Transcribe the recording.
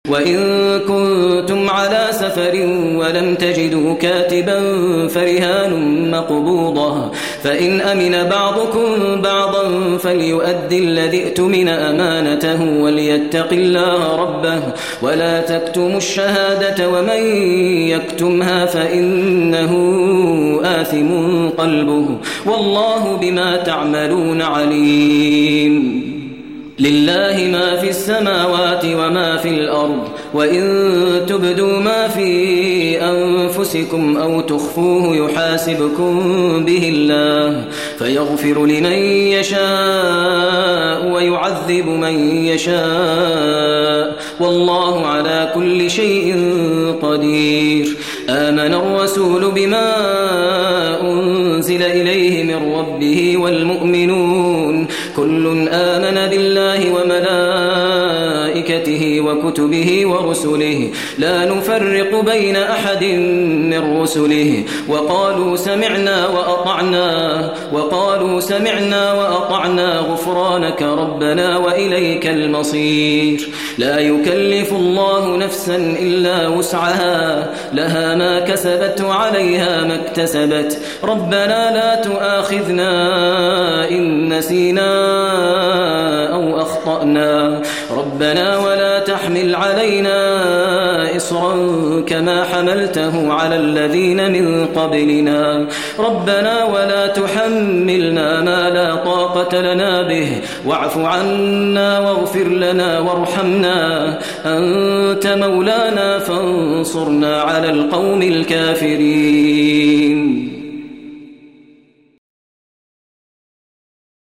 وإن كنتم على سفر ولم تجدوا كاتبا فرهان مقبوضة فإن أمن بعضكم بعضا فليؤدي الذي اؤتمن أمانته وليتق الله ربه ولا تكتموا الشهادة ومن يكتمها فإنه آثم قلبه والله بما تعملون عليم. لله ما في السماوات وما في الأرض وإن تبدوا ما في أنفسكم أو تخفوه يحاسبكم به الله فيغفر لمن يشاء ويعذب من يشاء والله على كل شيء قدير. آمن الرسول بما أنزل إليه من ربه والمؤمنون كل آمن بالله وملائكته وكتبه ورسله لا نفرق بين أحد من رسله وقالوا سمعنا وأطعنا غفرانك ربنا وإليك المصير. لا يكلف الله نفسا إلا وسعها لها ما كسبت وعليها ما اكتسبت ربنا لا تؤاخذنا إن نسينا أو أخطأنا ربنا ولا تحمل علينا إصرا كما حملته على الذين من قبلنا ربنا ولا تحملنا ما لا طاقة لنا به واعف عنا واغفر لنا وارحمنا أنت مولانا فانصرنا على القوم الكافرين.